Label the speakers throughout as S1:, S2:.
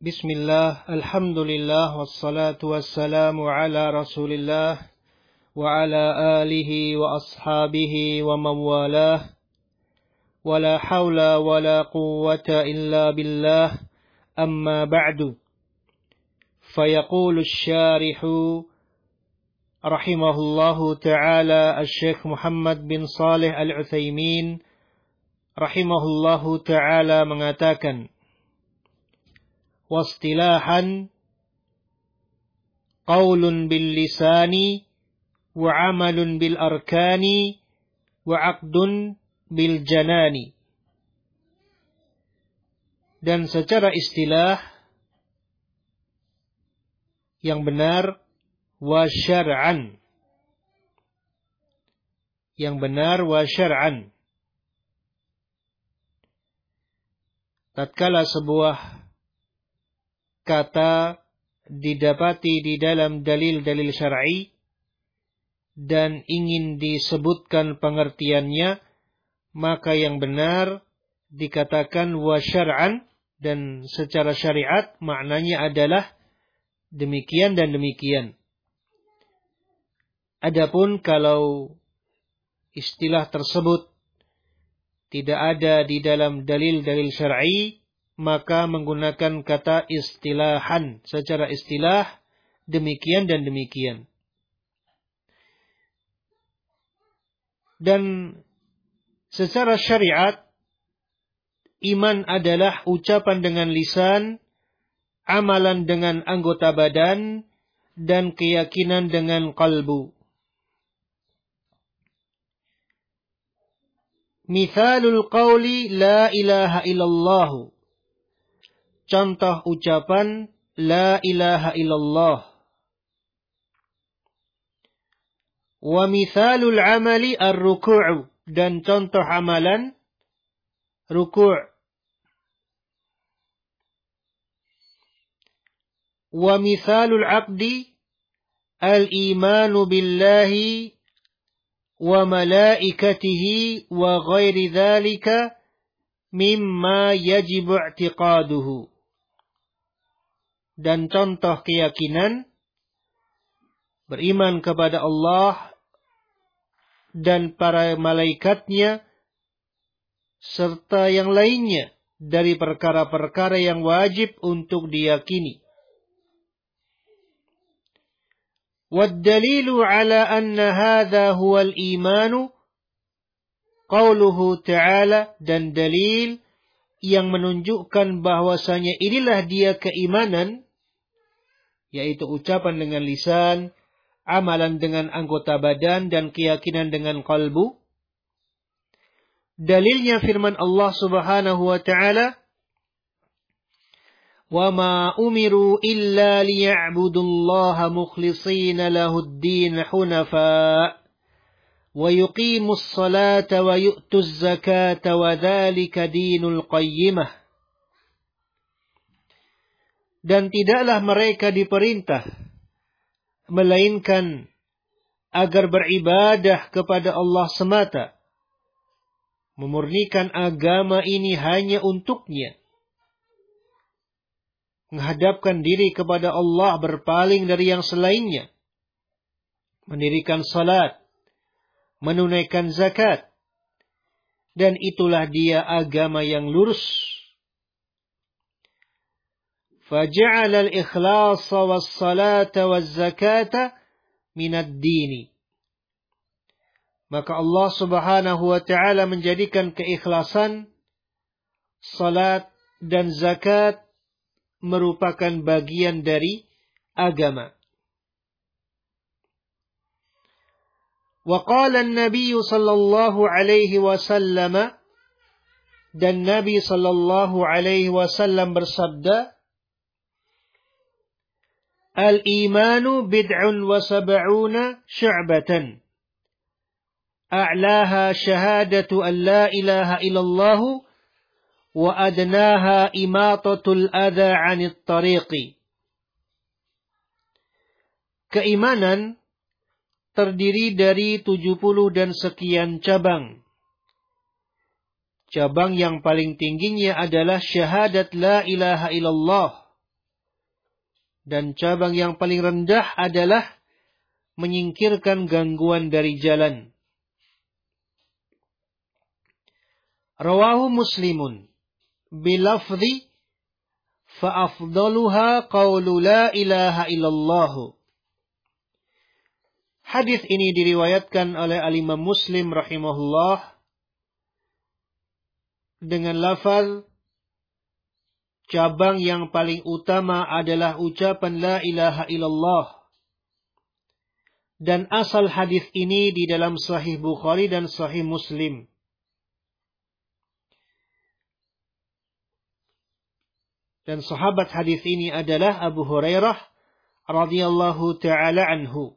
S1: Bismillah, alhamdulillah, wassalatu wassalamu ala rasulillah, wa ala alihi wa ashabihi wa mawalah, wa la hawla wa la quwwata illa billah, amma ba'du. Fayaqulu syarihu, rahimahullahu ta'ala, al-Syekh Muhammad bin Salih al-Uthaymin, rahimahullahu ta'ala mengatakan, wastilahan qaulun bil lisani wa amalun bil arkani wa aqdun bil janani. Dan secara istilah yang benar wa syar'an. Yang benar wa syar'an. Tatkala sebuah kata didapati di dalam dalil-dalil syar'i dan ingin disebutkan pengertiannya, maka yang benar dikatakan wa syar'an, dan secara syariat maknanya adalah demikian dan demikian. Adapun kalau istilah tersebut tidak ada di dalam dalil-dalil syar'i, maka menggunakan kata istilahan. Secara istilah demikian dan demikian. Dan secara syariat, iman adalah ucapan dengan lisan, amalan dengan anggota badan, dan keyakinan dengan qalbu. Mithalul qawli la ilaha illallah. Contoh ucapan la ilaha illallah. Wa mithalul amali ar-ruku', dan contoh amalan ruku'. Wa mithalul aqdi al-imanu billahi wa malaikatihi wa ghairi dhalika mimma yajibu i'tiqaduhu. Dan contoh keyakinan beriman kepada Allah dan para malaikatnya serta yang lainnya dari perkara-perkara yang wajib untuk diyakini. وَالدَّلِيلُ عَلَى أَنَّ هَذَا هُوَ الْإِيمَانُ قَوْلُهُ تَعَالَى, dan dalil yang menunjukkan bahwasanya inilah dia keimanan, yaitu ucapan dengan lisan, amalan dengan anggota badan, dan keyakinan dengan qalbu. Dalilnya firman Allah Subhanahu wa ta'ala, وَمَا أُمِرُوا إِلَّا لِيَعْبُدُوا اللَّهَ مُخْلِصِينَ لَهُ الدِّينَ حُنَفَاءَ وَيُقِيمُوا الصَّلَاةَ وَيُؤْتُوا الزَّكَاةَ وَذَلِكَ دِينُ الْقَيِّمَةِ. Dan tidaklah mereka diperintah melainkan agar beribadah kepada Allah semata, memurnikan agama ini hanya untuknya, menghadapkan diri kepada Allah, berpaling dari yang selainnya, mendirikan salat, menunaikan zakat, dan itulah dia agama yang lurus. فَجَعَلَ الْإِخْلَاصَ وَالصَّلَاةَ وَالزَّكَاةَ مِنَ الدِّينِ. Maka Allah Subhanahu wa ta'ala menjadikan keikhlasan, salat, dan zakat merupakan bagian dari agama. وقال النبي صلى الله عليه وسلم, dan Nabi sallallahu alaihi wasallam bersabda, al-imanu bid'un wa sab'una syu'batan, a'laha syahadatu an la ilaha illallah wa adnaha imatatul adha 'anit tariqi. Keimanan terdiri dari 70 dan sekian cabang. Cabang yang paling tingginya adalah syahadat la ilaha illallah, Dan cabang yang paling rendah adalah menyingkirkan gangguan dari jalan. Rawahu Muslimun bilafzi fa'afdaluha qawlu la ilaha illallah. Hadis ini diriwayatkan oleh Al-Imam Muslim rahimahullah dengan lafaz cabang yang paling utama adalah ucapan la ilaha illallah. Dan asal hadis ini di dalam Sahih Bukhari dan Sahih Muslim. Dan sahabat hadis ini adalah Abu Hurairah radhiyallahu taala anhu.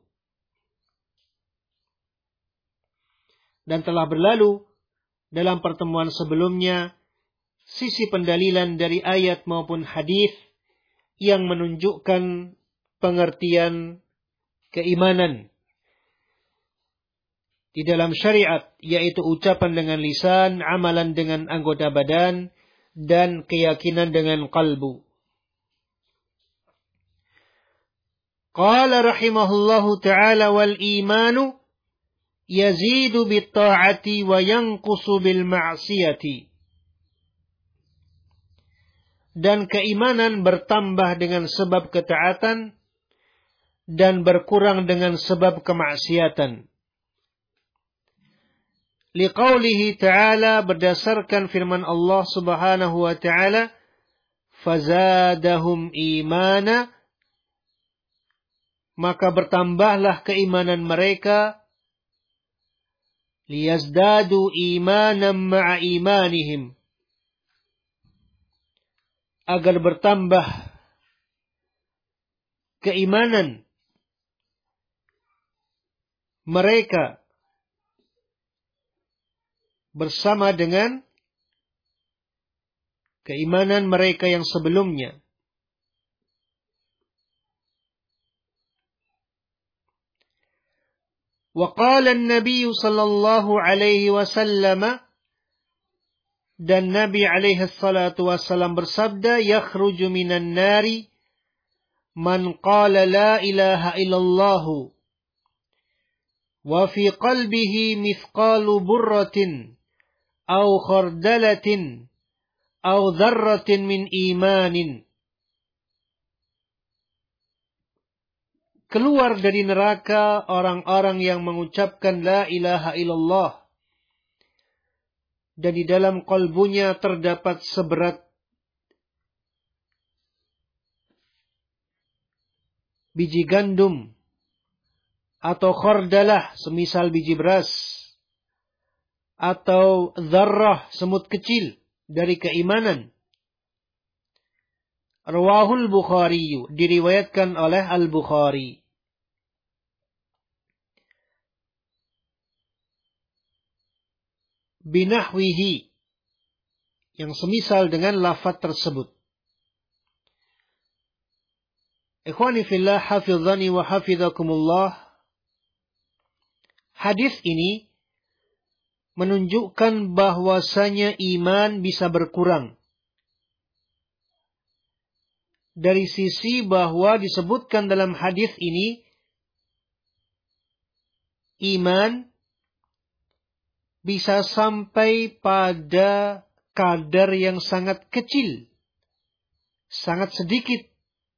S1: Dan telah berlalu dalam pertemuan sebelumnya sisi pendalilan dari ayat maupun hadis yang menunjukkan pengertian keimanan di dalam syariat, yaitu ucapan dengan lisan, amalan dengan anggota badan, dan keyakinan dengan qalbu. Qala rahimahullahu ta'ala wal imanu yazidu bitta'ati wa yanqusu bil ma'siyati. Dan keimanan bertambah dengan sebab ketaatan dan berkurang dengan sebab kemaksiatan. Liqaulihi ta'ala, berdasarkan firman Allah subhanahu wa ta'ala, fazadahum imana, maka bertambahlah keimanan mereka, liyazdadu imanan ma'a imanihim, agar bertambah keimanan mereka bersama dengan keimanan mereka yang sebelumnya. Wa qala an-nabiy sallallahu alaihi wasallam, dan Nabi alaihi salatu wasallam bersabda, yakhruju minan nari man qala la ilaha illallah wa fi qalbihi mithqalu burratin aw khardalatin aw dzarratin min imanin. Keluar dari neraka orang-orang yang mengucapkan la ilaha illallah dan di dalam kalbunya terdapat seberat biji gandum atau khardalah semisal biji beras atau dzarrah semut kecil dari keimanan. Rawahul Bukhari, diriwayatkan oleh Al-Bukhari. Binahwihi, yang semisal dengan lafaz tersebut. Ikhwani fillah, hafizani wa hafizakumullah. Hadis ini menunjukkan bahwasanya iman bisa berkurang. Dari sisi bahwa disebutkan dalam hadis ini, iman bisa sampai pada kadar yang sangat kecil, sangat sedikit,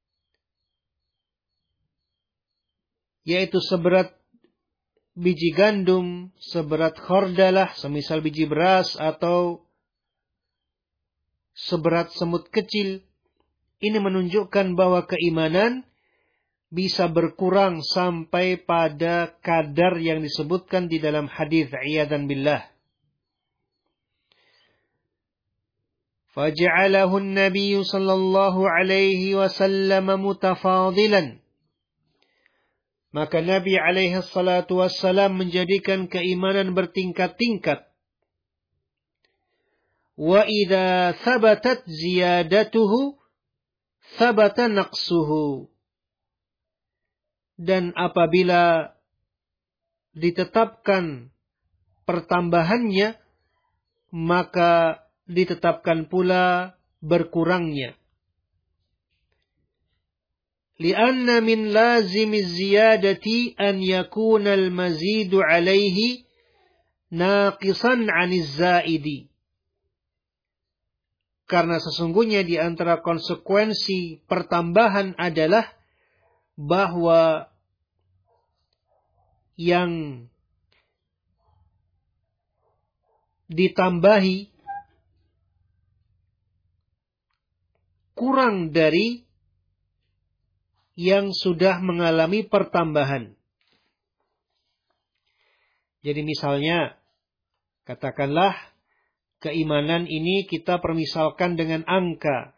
S1: yaitu seberat biji gandum, seberat khardalah, semisal biji beras, atau seberat semut kecil. Ini menunjukkan bahwa keimanan bisa berkurang sampai pada kadar yang disebutkan di dalam hadis iyadan billah. Faja'alahu an-nabiy sallallahu alaihi wasallam mutafadilan. Maka Nabi alaihi salatu wassalam menjadikan keimanan bertingkat-tingkat. Wa idza thabatat ziyadatuhu thabata naqsuhu. Dan apabila ditetapkan pertambahannya, maka ditetapkan pula berkurangnya. Lianna min lazimi ziyadati an yakuna al-mazidu alaihi naqisan 'aniz zaidi. Karena sesungguhnya di antara konsekuensi pertambahan adalah bahwa yang ditambahi kurang dari yang sudah mengalami pertambahan. Jadi misalnya, katakanlah keimanan ini kita permisalkan dengan angka.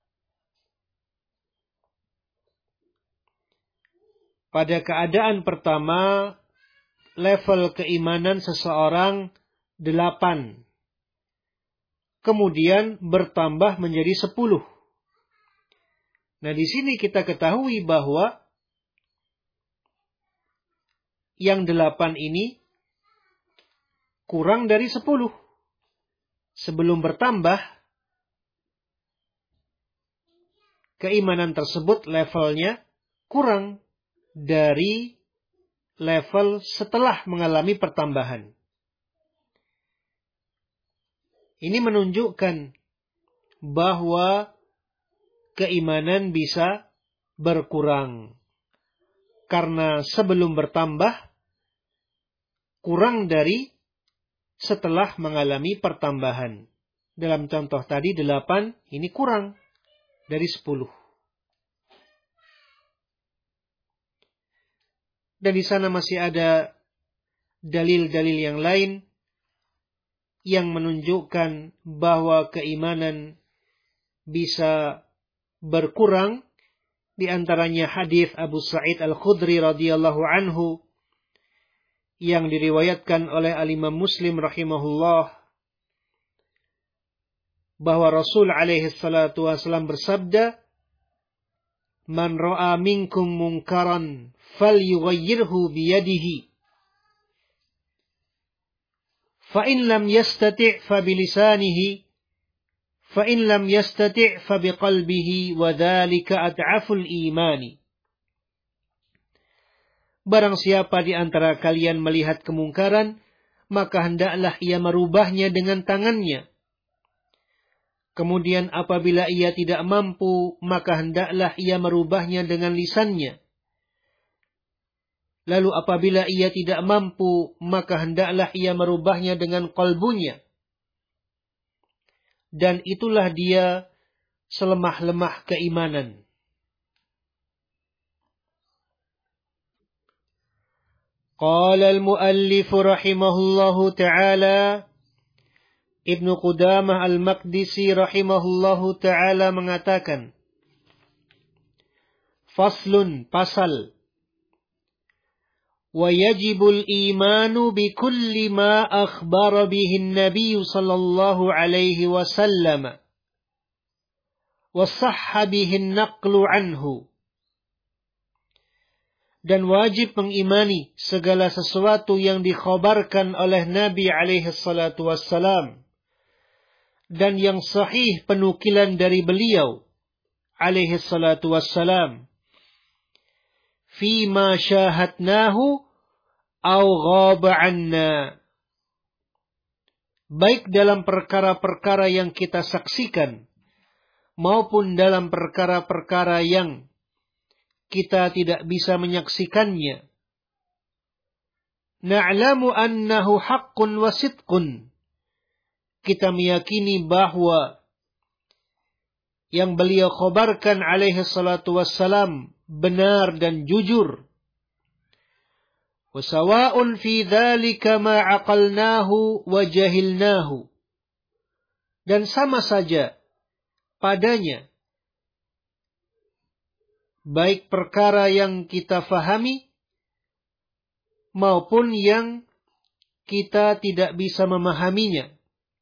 S1: Pada keadaan pertama, level keimanan seseorang 8. Kemudian bertambah menjadi 10. Nah, di sini kita ketahui bahwa yang 8 ini kurang dari 10. Sebelum bertambah, keimanan tersebut levelnya kurang dari level setelah mengalami pertambahan. Ini menunjukkan bahwa keimanan bisa berkurang. Karena sebelum bertambah, kurang dari setelah mengalami pertambahan. Dalam contoh tadi 8, ini kurang dari 10. Dan di sana masih ada dalil-dalil yang lain yang menunjukkan bahwa keimanan bisa berkurang. Di antaranya hadis Abu Sa'id Al-Khudri radhiyallahu anhu yang diriwayatkan oleh Al-Imam Muslim rahimahullah, bahwa Rasul alaihi salatu wasallam bersabda, "Man ra'a minkum munkaran falyughayyirhu biyadihi. Fa in lam yastati' fa bilisanihi. فَإِنْ لَمْ يَسْتَطِعْ فَبِقَلْبِهِ وَذَلِكَ أَضْعَفُ الْإِيمَانِ." Barang siapa di antara kalian melihat kemungkaran, maka hendaklah ia merubahnya dengan tangannya. Kemudian apabila ia tidak mampu, maka hendaklah ia merubahnya dengan lisannya. Lalu apabila ia tidak mampu, maka hendaklah ia merubahnya dengan qalbunya. Dan itulah dia selemah-lemah keimanan. Qala al-muallif rahimahullahu ta'ala, Ibnu Qudamah al-Maqdisi rahimahullahu ta'ala mengatakan, Faslun, pasal. وَيَجِبُ الْإِيمَانُ بِكُلِّ مَا أَخْبَرَ بِهِ النَّبِيُّ صَلَّى اللَّهُ عَلَيْهِ وَسَلَّمَ وَصَحَّ بِهِ النَّقْلُ عَنْهُ. Dan wajib mengimani segala sesuatu yang dikhabarkan oleh Nabi alaihi salatu wassalam dan yang sahih penukilan dari beliau alaihi salatu wassalam, fima syahadnahu au ghaba anna, baik dalam perkara-perkara yang kita saksikan maupun dalam perkara-perkara yang kita tidak bisa menyaksikannya. Na'lamu annahu haqqun wa sidqun, kita meyakini bahwa yang beliau khabarkan alaihi salatu wassalam benar dan jujur. Wasawa'un fi dzalika ma 'aqalnahu wa jahilnahu, dan sama saja padanya baik perkara yang kita fahami maupun yang kita tidak bisa memahaminya.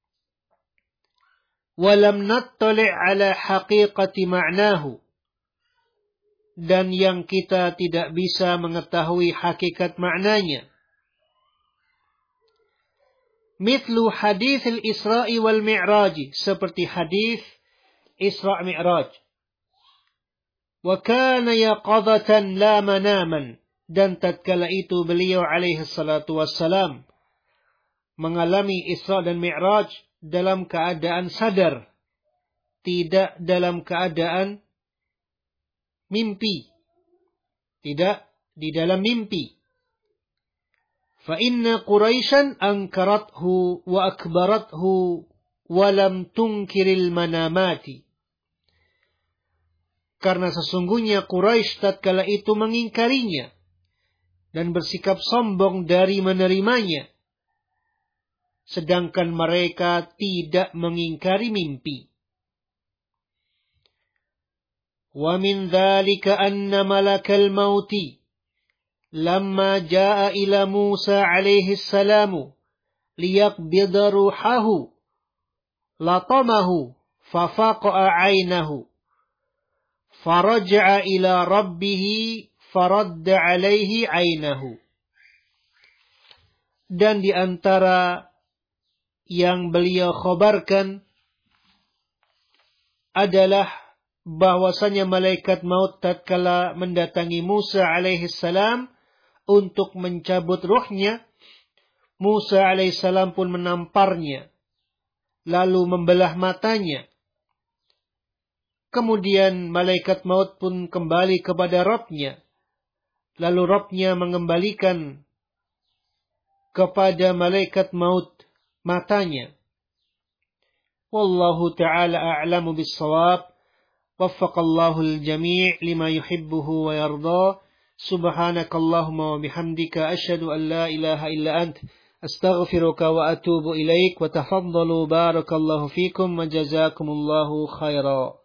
S1: Walam nattali' ala haqiqati ma'nahu, dan yang kita tidak bisa mengetahui hakikat maknanya. Mithlu hadis al-Isra'i wal Mi'raj, seperti hadis Isra' Mi'raj. Wa kana yaqadatan la manaman. Dan tatkala itu beliau alaihi salatu wassalam mengalami Isra dan Mi'raj dalam keadaan sadar, tidak dalam keadaan mimpi, tidak di dalam mimpi. Fa inna Quraisyan ankarathu wa akbarathu wa lam tunkiril manamati. Karena sesungguhnya Quraisy tatkala itu mengingkarinya dan bersikap sombong dari menerimanya, sedangkan mereka tidak mengingkari mimpi. Wa min dzalika anna malakal mauti lamma jaa ila Musa alaihi salamu liyaqbida ruhahu latamahu fafaqa'a 'ainahu faraja'a ila rabbih faradda 'alaihi 'ainahu. Dan di antara yang beliau khabarkan adalah bahwasanya malaikat maut tatkala mendatangi Musa alaihi salam untuk mencabut ruhnya, Musa alaihi salam pun menamparnya, lalu membelah matanya. Kemudian malaikat maut pun kembali kepada Rabb-Nya, lalu Rabb-Nya mengembalikan kepada malaikat maut matanya. Wallahu ta'ala a'lamu bis-shawab. Waffaqallahu al-jami' lima yuhibbuhu wa yarda. Subhanakallahumma wa bihamdika asyhadu an la ilaha illa ant astaghfiruka wa atubu ilaik wa tafaddalu barakallahu fikum wa jazakumullahu khaira.